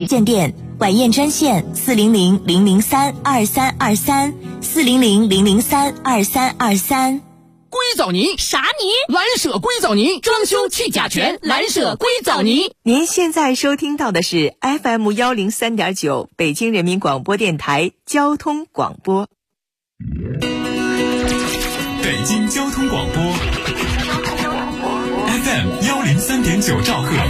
件店，晚宴专线400-003-2323，400-003-2323。 硅藻泥啥泥？ 蓝舍硅藻泥，装修去甲醛，蓝舍硅藻泥。 您现在收听到的是 FM103.9 北京人民广播电台交通广播。 北京交通广播 FM103.9 兆赫，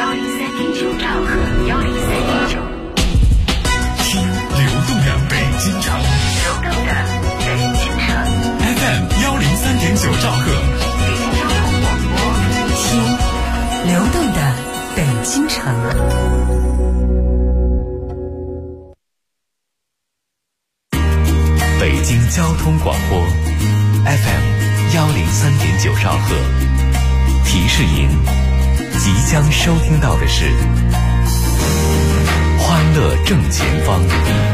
听流动的北京城FM103.9 兆赫， 听流动的北京城。 北京交通广播 FM103.9 兆赫，提示您即将收听到的是欢乐正前方。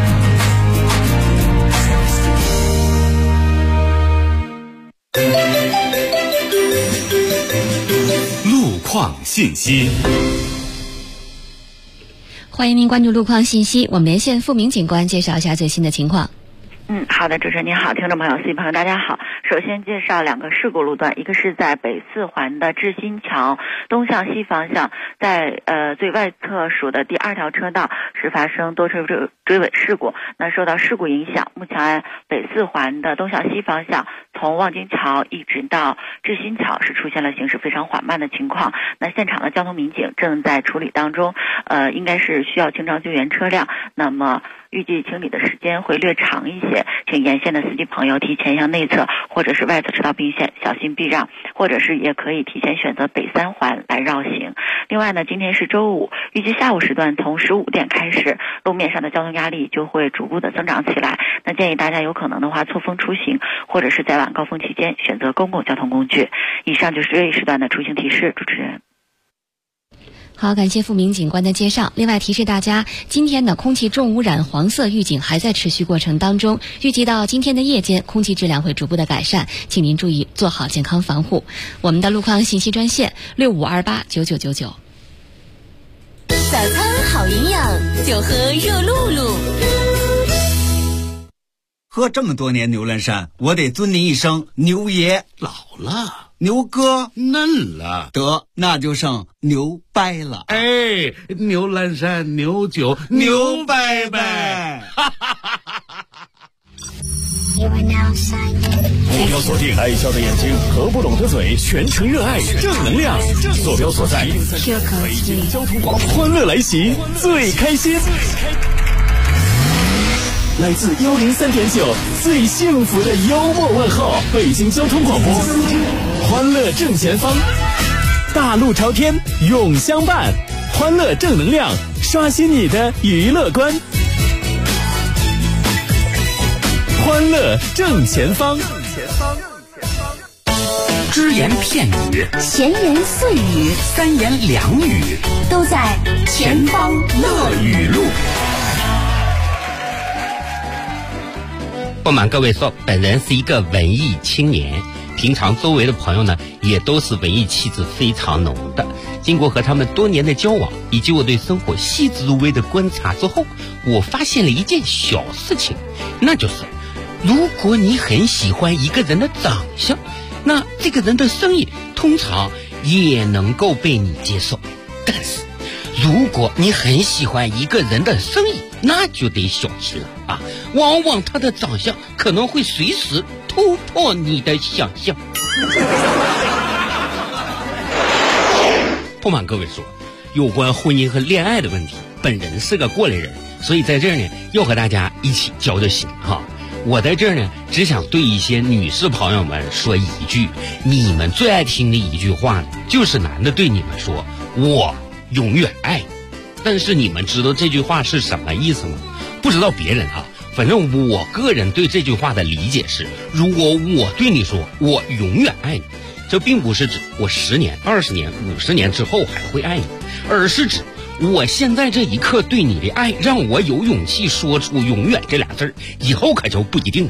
路况信息， 欢迎您关注路况信息，我们连线付明警官介绍一下最新的情况。 好的，主持人您好，听众朋友、司机朋友大家好。首先介绍两个事故路段，一个是在北四环的志新桥东向西方向，在最外侧属的第2条车道是发生多车追尾事故。那受到事故影响，目前北四环的东向西方向从望京桥一直到志新桥是出现了行驶非常缓慢的情况。那现场的交通民警正在处理当中，应该是需要清障救援车辆，那么预计清理的时间会略长一些，请沿线的司机朋友提前向内侧或者是外侧车道并线，小心避让，或者是也可以提前选择北3环来绕行。另外呢，今天是周五，预计下午时段从15点开始，路面上的交通压力就会逐步的增长起来。那建议大家有可能的话错峰出行，或者是在晚高峰期间选择公共交通工具。以上就是这一时段的出行提示，主持人。 好，感谢付明警官的介绍。另外提示大家，今天的空气重污染黄色预警还在持续过程当中，预计到今天的夜间空气质量会逐步的改善，请您注意做好健康防护。我们的路况信息专线65289999。 早餐好营养，就喝热露露。 喝这么多年牛栏山，我得尊您一声牛爷。 老了， 牛哥嫩了， 得那就剩牛掰了。 哎，牛栏山牛酒牛掰掰。 目标锁定爱笑的眼睛和不拢的嘴，全程热爱正能量。坐标所在北京交通广播，欢乐来袭，最开心。来自103.9最幸福的幽默问候，北京交通广播，欢乐正前方，大路朝天永相伴，欢乐正能量，刷新你的娱乐观，欢乐正前方。 只言片语， 闲言碎语， 三言两语， 都在前方乐语录。 不瞒各位说，本人是一个文艺青年，平常周围的朋友呢也都是文艺气质非常浓的。经过和他们多年的交往，以及我对生活细致入微的观察之后，我发现了一件小事情，那就是如果你很喜欢一个人的长相，那这个人的声音通常也能够被你接受。但是如果你很喜欢一个人的声音，那就得小心了啊！往往他的长相可能会随时突破你的想象。不瞒各位说，有关婚姻和恋爱的问题，本人是个过来人，所以在这儿呢，要和大家一起交交心哈。我在这儿呢，只想对一些女士朋友们说一句，你们最爱听的一句话呢，就是男的对你们说：“我永远爱你。”但是你们知道这句话是什么意思吗？不知道别人啊，反正我个人对这句话的理解是，如果我对你说我永远爱你，这并不是指我10年、20年、50年之后还会爱你，而是指我现在这一刻对你的爱，让我有勇气说出永远这俩字儿，以后可就不一定了。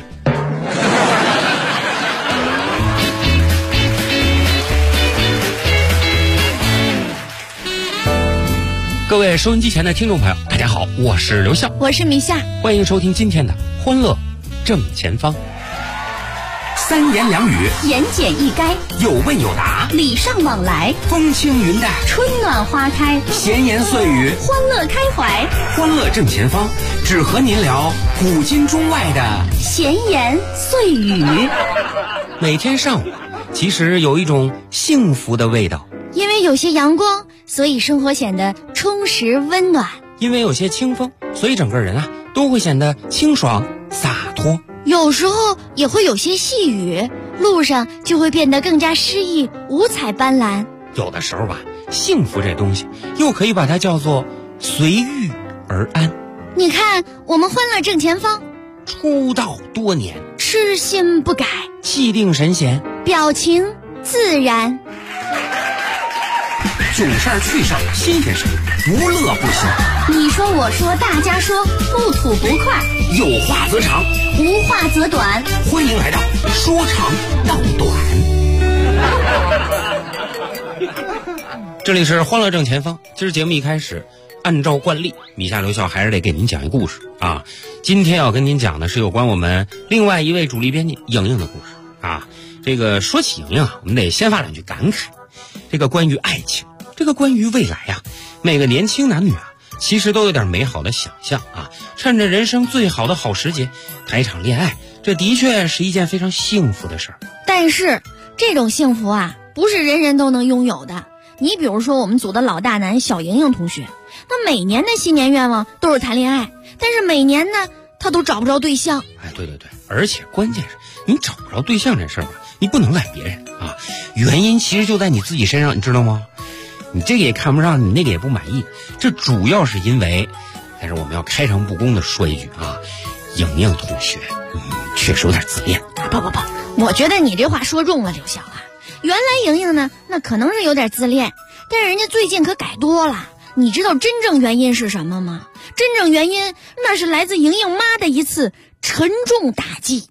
各位收音机前的听众朋友，大家好，我是刘笑， 我是米夏， 欢迎收听今天的欢乐正前方。 三言两语， 言简意赅， 有问有答， 礼尚往来， 风轻云淡， 春暖花开， 闲言碎语， 欢乐开怀。 欢乐正前方，只和您聊古今中外的闲言碎语。 每天上午，其实有一种幸福的味道。 因为有些阳光，所以生活显得充实温暖； 因为有些清风，所以整个人都会显得清爽洒脱。 有时候也会有些细雨，路上就会变得更加诗意五彩斑斓。 有的时候幸福这东西又可以把它叫做随遇而安。 你看我们欢乐正前方出道多年， 痴心不改， 气定神闲， 表情自然， 囧事儿趣事儿新鲜事儿，无乐不休。 你说我说大家说，不吐不快， 有话则长， 无话则短。 欢迎来到说长道短。 这里是欢乐正前方。今儿节目一开始，按照惯例，米夏刘笑还是得给您讲一故事啊。今天要跟您讲的是有关我们另外一位主力编辑莹莹的故事啊。这个说起莹莹我们得先发两句感慨。这个关于爱情，这个关于未来每个年轻男女其实都有点美好的想象趁着人生最好的好时节谈一场恋爱，这的确是一件非常幸福的事儿。 但是这种幸福不是人人都能拥有的。你比如说我们组的老大男小莹莹同学，他每年的新年愿望都是谈恋爱，但是每年呢他都找不着对象。 对，而且关键是你找不着对象这事儿你不能赖别人原因其实就在你自己身上，你知道吗？你这个也看不上，你那个也不满意，这主要是因为，但是我们要开诚布公的说一句莹莹同学确实有点自恋。 不，我觉得你这话说中了刘晓原来莹莹呢那可能是有点自恋，但是人家最近可改多了。你知道真正原因是什么吗？真正原因那是来自莹莹妈的一次沉重打击。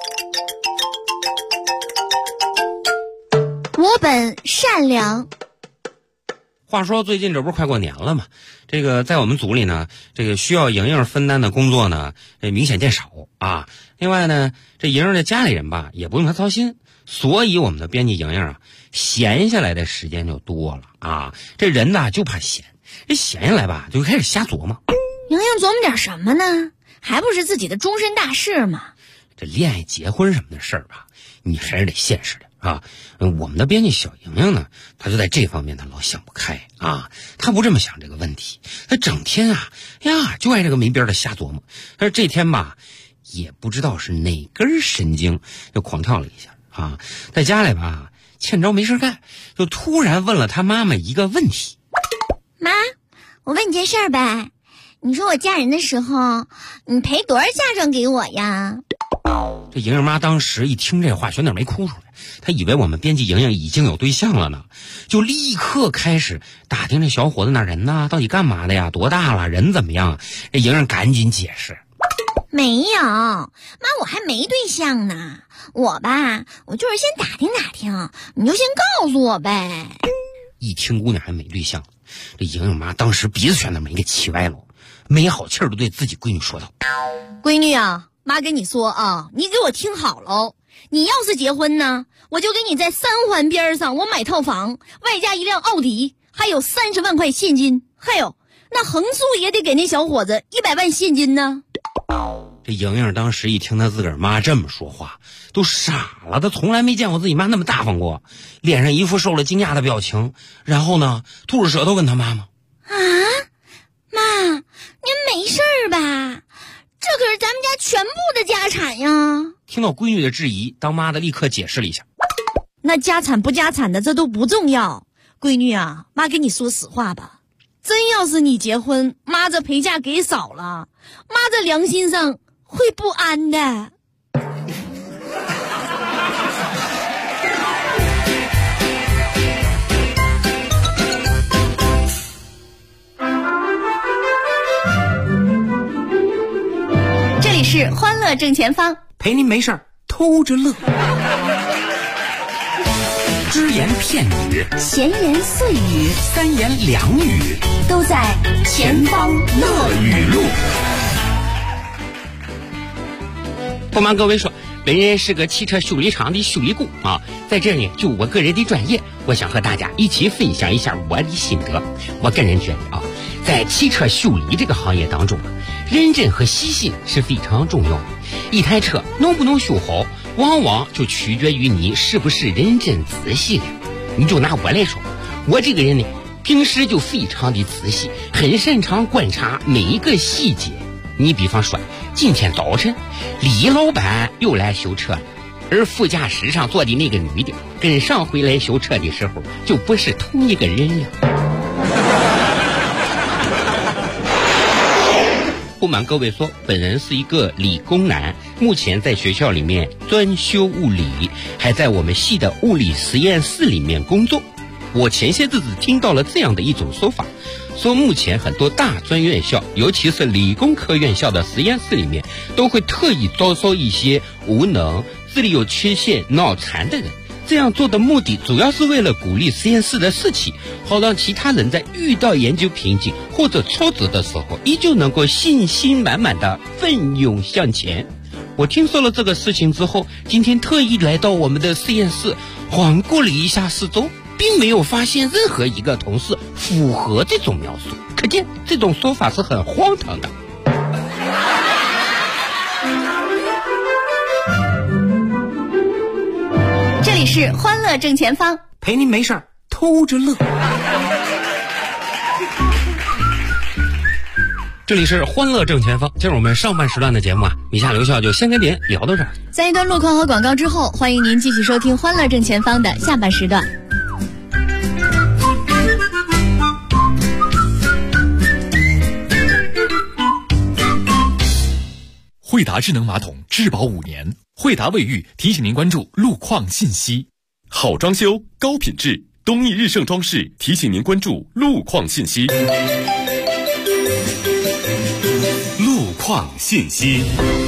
我本善良。 话说最近这不是快过年了吗？这个在我们组里呢，这个需要莹莹分担的工作呢，明显见少另外呢，这莹莹的家里人也不用她操心，所以我们的编辑莹莹闲下来的时间就多了这人就怕闲，这闲下来就开始瞎琢磨。 莹莹琢磨点什么呢？还不是自己的终身大事嘛。 这恋爱结婚什么的事儿你还是得现实的我们的编辑小莹莹呢，她就在这方面她老想不开她不这么想这个问题，她整天就爱这个没边的瞎琢磨。但是这天也不知道是哪根神经就狂跳了一下在家里欠着没事干，就突然问了她妈妈一个问题： 妈，我问你件事儿呗，你说我嫁人的时候你赔多少嫁妆给我呀？ 这莹莹妈当时一听这话，全点没哭出来。她以为我们编辑莹莹已经有对象了呢，就立刻开始打听这小伙子哪人呢，到底干嘛的呀，多大了，人怎么样这莹莹赶紧解释： 没有，妈，我还没对象呢。我就是先打听打听，你就先告诉我呗。 一听姑娘还没对象，这莹莹妈当时鼻子全都没给气歪了，没好气儿地对自己闺女说道： 闺女妈跟你说你给我听好喽，你要是结婚呢，我就给你在三环边上我买套房，外加一辆奥迪，还有30万块现金，还有那横竖也得给那小伙子100万现金呢。 这莹莹当时一听她自个儿妈这么说话都傻了，她从来没见过自己妈那么大方过，脸上一副受了惊讶的表情，然后呢吐着舌头问她妈妈： 妈，您没事吧？这可是咱们家全部的家产呀。 听到闺女的质疑，当妈的立刻解释了一下： 那家产不家产的这都不重要，闺女妈跟你说实话吧，真要是你结婚，妈这陪嫁给少了，妈这良心上会不安的。这里是欢乐正前方， 陪您没事儿偷着乐。 只言片语， 闲言碎语， 三言两语， 都在前方乐语录。 不瞒各位说，本人是个汽车修理厂的修理工啊，在这里就我个人的专业，我想和大家一起分享一下我的心得。我个人觉得啊，在汽车修理这个行业当中，认真和细心是非常重要的。一台车能不能修好，往往就取决于你是不是认真仔细了。你就拿我来说，我这个人呢，平时就非常的仔细，很擅长观察每一个细节。你比方说，今天早晨李老板又来修车了，而副驾驶上坐的那个女的跟上回来修车的时候就不是同一个人了。不瞒各位说，本人是一个理工男，目前在学校里面专修物理，还在我们系的物理实验室里面工作。我前些日子听到了这样的一种说法，说目前很多大专院校，尤其是理工科院校的实验室里面，都会特意招收一些无能、智力有缺陷、脑残的人。这样做的目的主要是为了鼓励实验室的士气，好让其他人在遇到研究瓶颈或者挫折的时候，依旧能够信心满满的奋勇向前。我听说了这个事情之后，今天特意来到我们的实验室，环顾了一下四周，并没有发现任何一个同事符合这种描述，可见这种说法是很荒唐的。 这里是欢乐正前方， 陪您没事儿偷着乐。 这里是欢乐正前方，进入我们上半时段的节目啊，以下留校就先跟您聊到这儿。 在一段路况和广告之后，欢迎您继续收听欢乐正前方的下半时段。 惠达智能马桶质保5年，惠达卫浴提醒您关注路况信息。 好装修高品质，东益日盛装饰提醒您关注路况信息。路况信息。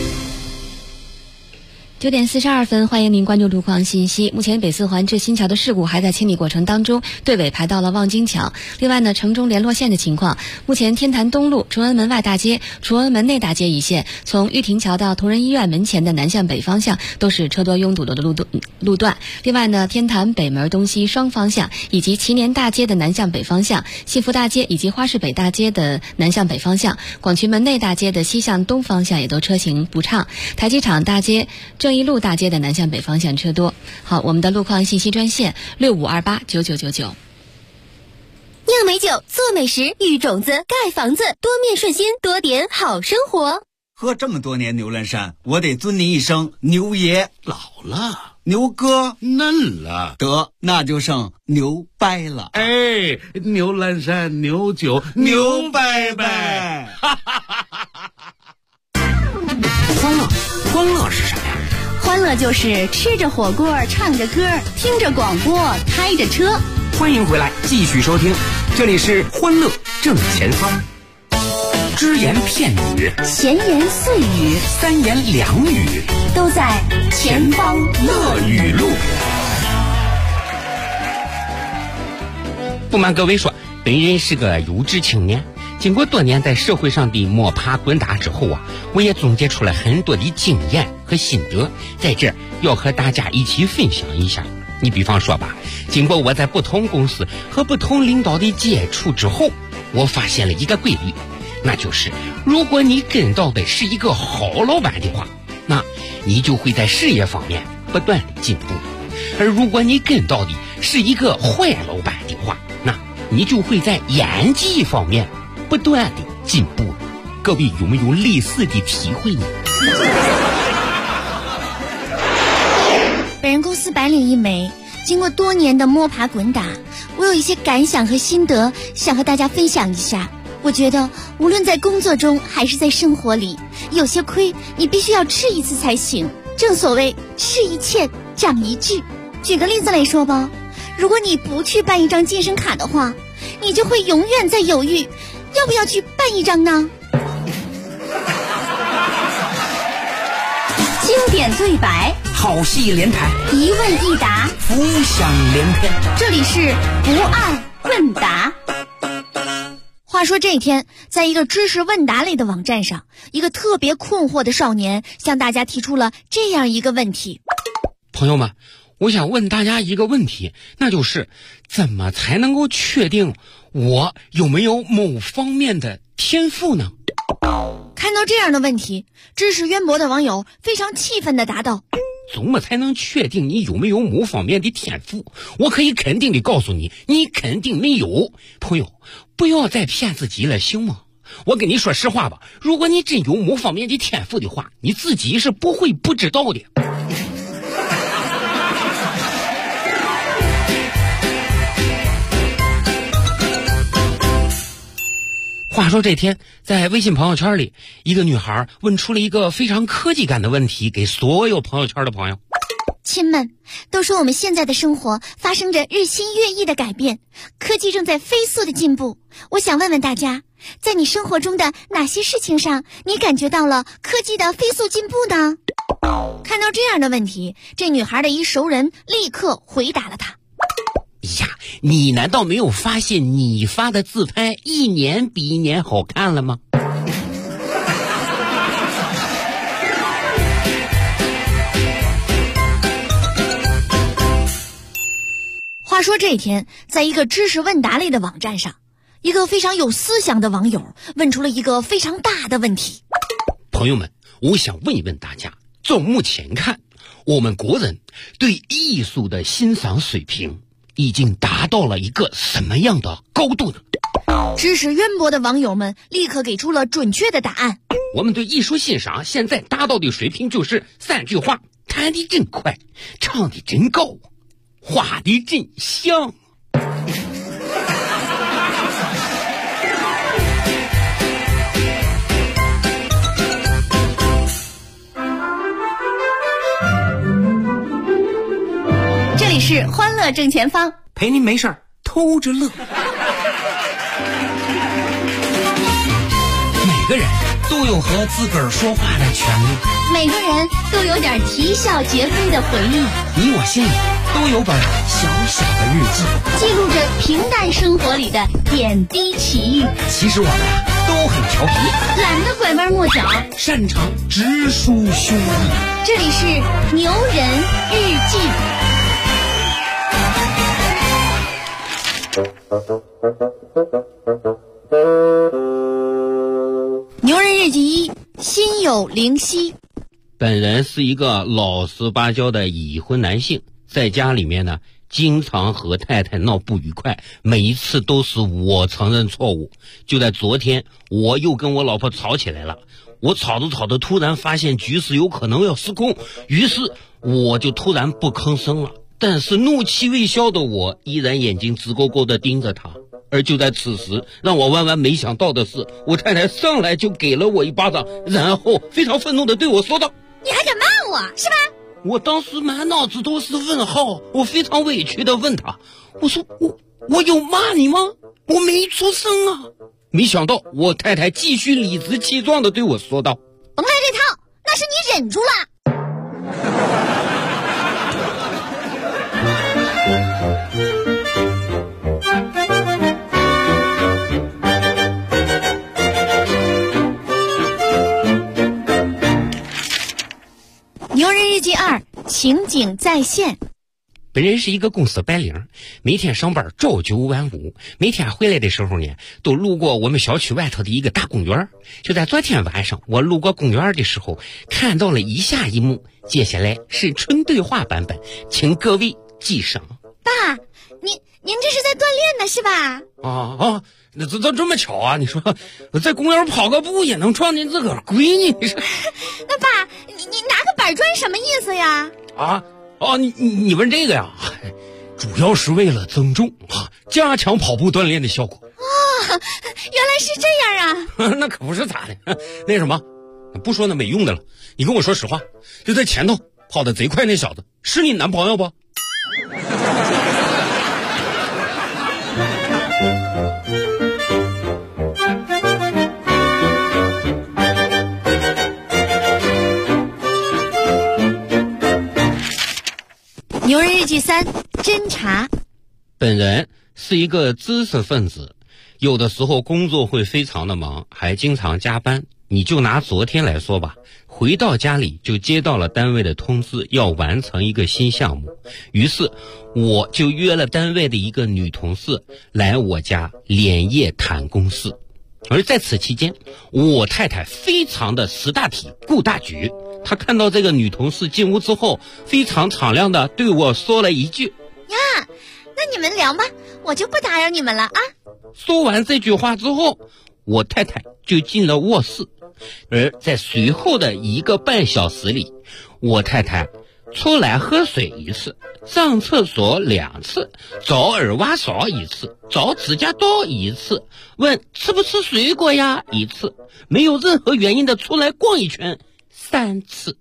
9点42分，欢迎您关注路况信息。目前北四环至新桥的事故还在清理过程当中，队尾排到了望京桥。另外呢，城中联络线的情况，目前天坛东路、崇文门外大街、崇文门内大街一线，从玉亭桥到同仁医院门前的南向北方向都是车多拥堵的路段。另外呢，天坛北门东西双方向以及祈年大街的南向北方向、幸福大街以及花市北大街的南向北方向、广渠门内大街的西向东方向也都车行不畅。台机场大街、正义路大街的南向北方向车多。好，我们的路况信息专线65289999。 酿美酒，做美食，育种子，盖房子，多面顺心，多点好生活。 喝这么多年牛栏山，我得尊你一声牛爷。 老了， 牛哥嫩了， 得那就剩牛掰了。 哎，牛栏山牛酒牛掰掰。 欢乐是什么呀？ 欢乐就是吃着火锅，唱着歌，听着广播，开着车。 欢迎回来，继续收听，这里是欢乐正前方。只言片语， 闲言碎语， 三言两语， 都在前方乐语录。 不瞒各位说，本人是个有志青年，经过多年在社会上的摸爬滚打之后啊，我也总结出了很多的经验和心得，在这儿要和大家一起分享一下。你比方说吧，经过我在不同公司和不同领导的接触之后，我发现了一个规律，那就是如果你跟到的是一个好老板的话，那你就会在事业方面不断的进步；而如果你跟到的是一个坏老板的话，那你就会在演技方面不断的进步。各位有没有类似的体会呢？ 本人公司白领一枚，经过多年的摸爬滚打，我有一些感想和心得想和大家分享一下。我觉得无论在工作中还是在生活里，有些亏你必须要吃一次才行，正所谓吃一堑长一智。举个例子来说吧，如果你不去办一张健身卡的话，你就会永远在犹豫要不要去办一张呢。 经典对白， 好戏连台， 一问一答， 浮想联翩。 这里是不二问答。话说这天，在一个知识问答类的网站上，一个特别困惑的少年向大家提出了这样一个问题： 朋友们，我想问大家一个问题，那就是怎么才能够确定我有没有某方面的天赋呢？ 看到这样的问题，知识渊博的网友非常气愤地答道： 怎么才能确定你有没有某方面的天赋？我可以肯定地告诉你，你肯定没有。朋友，不要再骗自己了，行吗？我跟你说实话吧，如果你真有某方面的天赋的话，你自己是不会不知道的。话说这天，在微信朋友圈里，一个女孩问出了一个非常科技感的问题给所有朋友圈的朋友。 亲们，都说我们现在的生活发生着日新月异的改变，科技正在飞速的进步。我想问问大家，在你生活中的哪些事情上，你感觉到了科技的飞速进步呢？看到这样的问题，这女孩的一熟人立刻回答了她： 呀，你难道没有发现你发的自拍一年比一年好看了吗？ 话说这天，在一个知识问答类的网站上，一个非常有思想的网友问出了一个非常大的问题。 朋友们，我想问一问大家，就目前看，我们国人对艺术的欣赏水平已经达到了一个什么样的高度呢？ 知识渊博的网友们立刻给出了准确的答案。 我们对艺术欣赏现在达到的水平就是3句话：弹得真快，唱得真高，画得真像。 这里是欢乐正前方， 陪您没事儿偷着乐。每个人都有和自个儿说话的权利， 每个人都有点啼笑皆非的回忆， 你我心里都有本小小的日记， 记录着平淡生活里的点滴奇遇。 其实我们都很调皮， 懒得拐弯抹角， 擅长直抒胸臆。 这里是牛人日记。牛人日记1，心有灵犀。 本人是一个老实巴交的已婚男性，在家里面呢，经常和太太闹不愉快，每一次都是我承认错误。就在昨天，我又跟我老婆吵起来了。我吵着突然发现局势有可能要失控，于是我就突然不吭声了。但是怒气未消的我依然眼睛直勾勾地盯着他。而就在此时，让我万万没想到的是，我太太上来就给了我一巴掌，然后非常愤怒地对我说道： 你还敢骂我是吧？ 我当时满脑子都是问号，我非常委屈地问他，我说我有骂你吗？我没出声啊。没想到我太太继续理直气壮地对我说道： 甭来这套，那是你忍住了。牛人日记2，情景再现。 本人是一个公司白领，每天上班朝9晚5，每天回来的时候呢，都路过我们小区外头的一个大公园。就在昨天晚上，我路过公园的时候，看到了以下一幕，接下来是纯对话版本，请各位记上。 爸，您这是在锻炼呢是吧？ 那这么巧啊？你说在公园跑个步也能撞见自个儿闺女？ 那爸，你拿个板砖什么意思呀？ 你问这个呀？主要是为了增重加强跑步锻炼的效果。 原来是这样啊！ 那可不是咋的？那什么，不说那没用的了，你跟我说实话，就在前头跑得贼快那小子是你男朋友不？ 牛人日记3，侦查。 本人是一个知识分子，有的时候工作会非常的忙，还经常加班。你就拿昨天来说吧，回到家里就接到了单位的通知，要完成一个新项目，于是我就约了单位的一个女同事来我家连夜谈公事。而在此期间，我太太非常的识大体顾大局，她看到这个女同事进屋之后，非常敞亮的对我说了一句： 呀，那你们聊吧，我就不打扰你们了啊。 说完这句话之后，我太太就进了卧室。而在随后的1个半小时里，我太太出来喝水1次，上厕所2次，找耳挖勺1次，找指甲刀1次，问吃不吃水果呀1次，没有任何原因的出来逛一圈3次。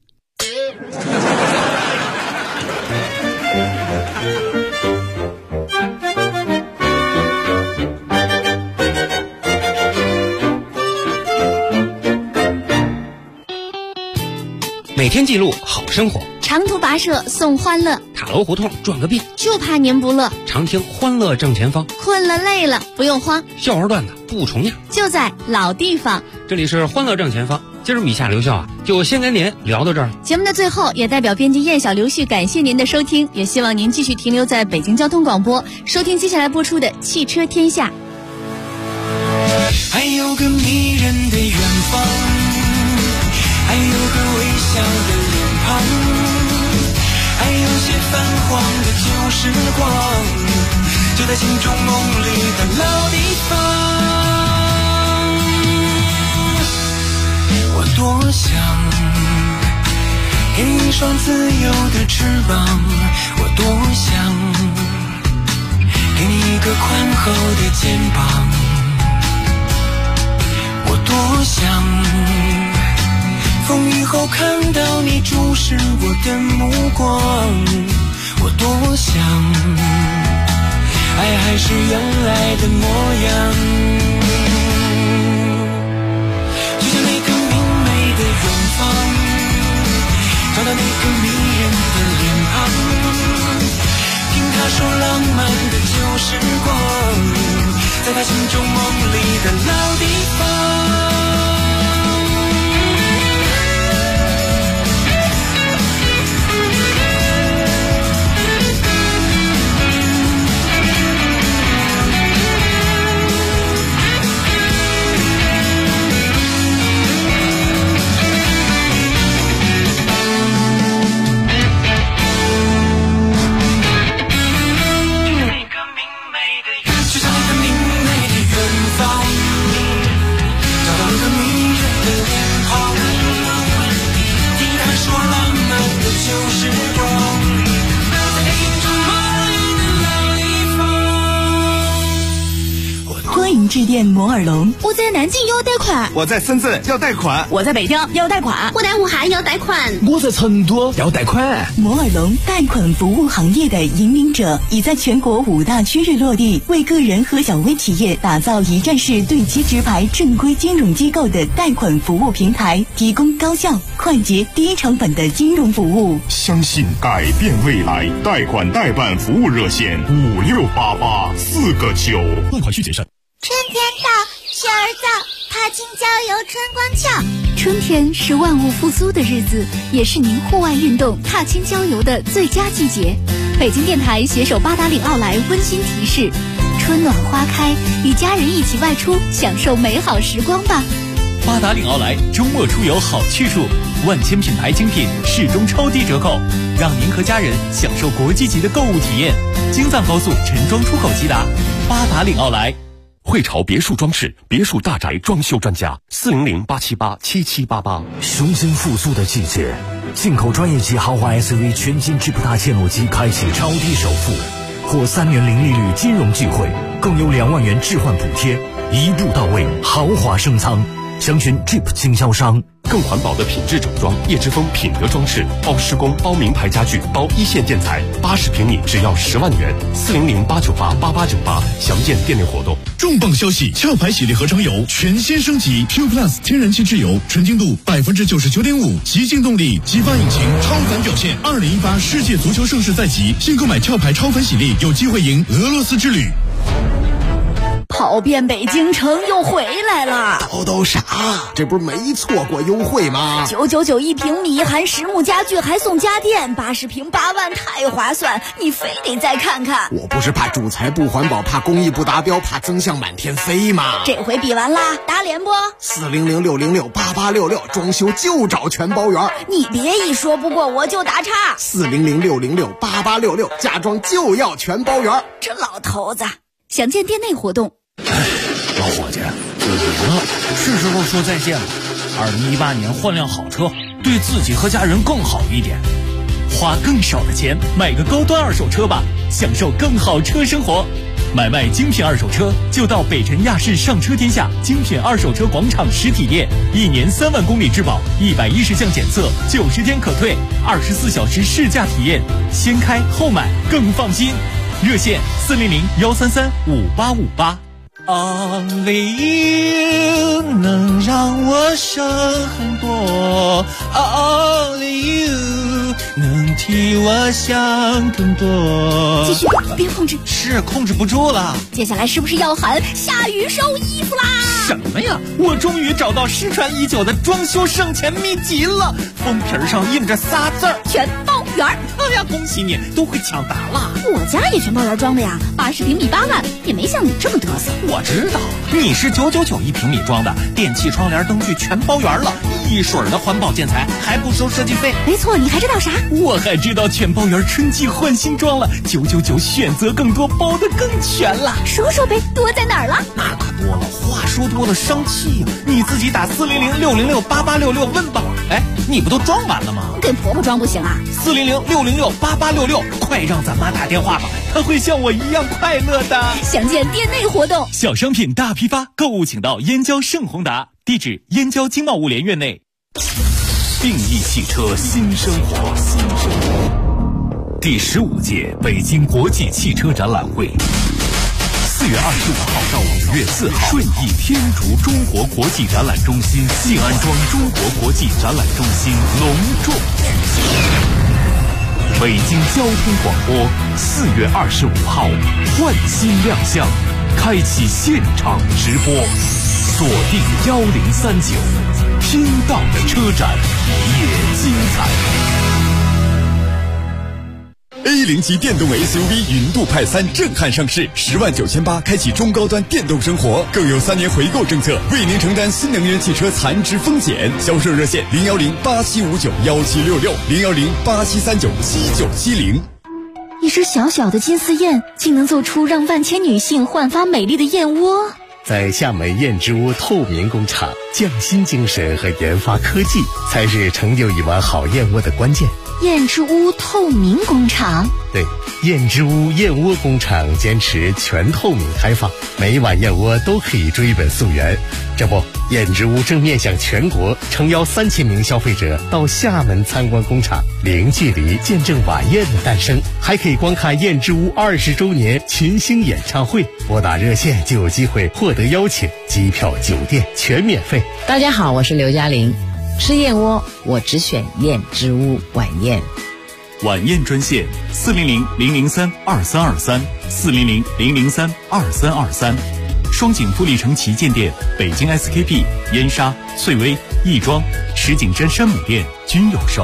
每天记录好生活， 长途跋涉送欢乐， 塔楼胡同转个遍， 就怕您不乐。 常听欢乐正前方， 困了累了不用慌， 笑话段子不重样， 就在老地方。 这里是欢乐正前方，今儿米夏刘笑啊，就先跟您聊到这儿。 节目的最后，也代表编辑燕小刘旭感谢您的收听，也希望您继续停留在北京交通广播，收听接下来播出的《汽车天下》。 还有个迷人的远方，还有个微笑的脸庞，还有些泛黄的旧时光，就在心中梦里的老地方。我多想给你一双自由的翅膀，我多想给你一个宽厚的肩膀，我多想风雨后看到你注视我的目光，我多想爱还是原来的模样，就像那个明媚的远方，找到那个迷人的脸庞，听他说浪漫的旧时光，在他心中梦里的老地方。 致电摩尔龙， 我在南京要贷款， 我在深圳要贷款， 我在北京要贷款， 我在武汉要贷款， 我在成都要贷款。 摩尔龙贷款服务行业的引领者，已在全国5大区域落地，为个人和小微企业打造一站式对接直排正规金融机构的贷款服务平台，提供高效、快捷、低成本的金融服务。 相信改变未来，贷款代办服务热线5688-4个9， 贷款需谨慎。 春天到，雪儿早，踏青郊游春光俏。 春天是万物复苏的日子，也是您户外运动、踏青郊游的最佳季节。北京电台携手八达岭奥莱温馨提示：春暖花开，与家人一起外出，享受美好时光吧。 八达岭奥莱周末出游好去处，万千品牌精品适中超低折扣，让您和家人享受国际级的购物体验。京藏高速陈庄出口即达，八达岭奥莱。 汇潮别墅装饰别墅大宅装修专家400-878-7788。 雄心复苏的季节，进口专业级豪华 SUV 全金质普大切诺基开启超低首付，获3年零利率金融机会，更有2万元置换补贴，一步到位，豪华升仓。 详询 Jeep 经销商。 更环保的品质整装，叶之峰品德装饰包施工、包名牌家具、包一线建材，80平米只要10万元，400-898-8898，详见店内活动。 重磅消息！壳牌洗涤合成油全新升级 ，Q Plus 天然气质油，纯净度99.5%，极净动力，激发引擎，超凡表现。2018世界足球盛世在即，新购买壳牌超凡洗涤，有机会赢俄罗斯之旅。 跑遍北京城又回来了， 都啥？这不是没错过优惠吗 ？999一平米，含实木家具还送家电，80平8万，太划算！你非得再看看。 我不是怕主材不环保，怕工艺不达标，怕增项满天飞吗？ 这回比完啦，打脸不？400-606-8866，装修就找全包圆。你别一说不过我就打岔。 400-606-8866，家装就要全包圆。 这老头子，详见店内活动。 老伙计，是时候说再见了。2018年换辆好车，对自己和家人更好一点。花更少的钱买个高端二手车吧，享受更好车生活。买卖精品二手车就到北辰亚市上车天下精品二手车广场实体店，1年3万公里质保，110项检测，90天可退，24小时试驾体验，先开后买更放心。热线400-133-5858。 Only you 能让我省很多 ，Only you 能替我想更多。 继续，别控制， 是控制不住了。 接下来是不是要喊下雨收衣服啦？ 什么呀？我终于找到失传已久的装修省钱秘籍了，封皮上印着仨字儿： 全包圆。 哎呀，恭喜你，都会抢答了。 我家也全包圆装的呀，80平米8万，也没像你这么嘚瑟。 我知道，你是999一平米装的，电器、窗帘、灯具全包圆了，一水的环保建材，还不收设计费。 没错，你还知道啥？ 我还知道全包圆春季换新装了，999选择更多，包得更全了。 说说呗，多在哪儿了？ 那可多了，话说多了伤气呀。你自己打400-606-8866问吧。哎，你不都装完了吗？ 给婆婆装不行啊 ？400-606-8866，快让咱妈打电话吧，她会像我一样快乐的。 详见店内活动。 小商品大批发，购物请到燕郊盛宏达，地址燕郊经贸物联院内。 定义汽车新生活，第15届北京国际汽车展览会，4月25号到5月4号，顺义天竺中国国际展览中心静安庄中国国际展览中心隆重举行。北京交通广播4月25号换新亮相，开启现场直播，锁定1039，听到的车展也精彩。 A0级电动 SUV 云度派3震撼上市，10.98万开启中高端电动生活，更有3年回购政策，为您承担新能源汽车残值风险。销售热线010-8759-1766，010-8739-7970。 一只小小的金丝燕，竟能做出让万千女性焕发美丽的燕窝。 在厦门燕之屋透明工厂，匠心精神和研发科技才是成就一碗好燕窝的关键。 燕之屋透明工厂， 对，燕之屋燕窝工厂坚持全透明开放，每一碗燕窝都可以追本溯源。这不，燕之屋正面向全国，诚邀3000名消费者到厦门参观工厂，零距离见证晚宴的诞生，还可以观看燕之屋20周年群星演唱会。拨打热线就有机会获得邀请，机票、酒店全免费。 大家好，我是刘嘉玲。吃燕窝，我只选燕之屋晚宴。 晚宴专线400-003-2323，400-003-2323。双井富力城旗舰店、北京 SKP、燕莎、翠微、亦庄、石景山山姆店均有售。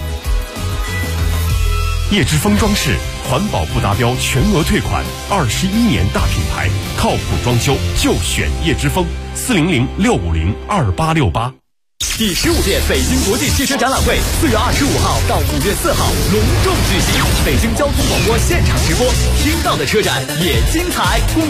叶之峰装饰，环保不达标全额退款，21年大品牌，靠谱装修就选叶之峰。400-650-2868。 第15届北京国际汽车展览会4月25号到5月4号隆重举行，北京交通广播现场直播，听到的车展也精彩。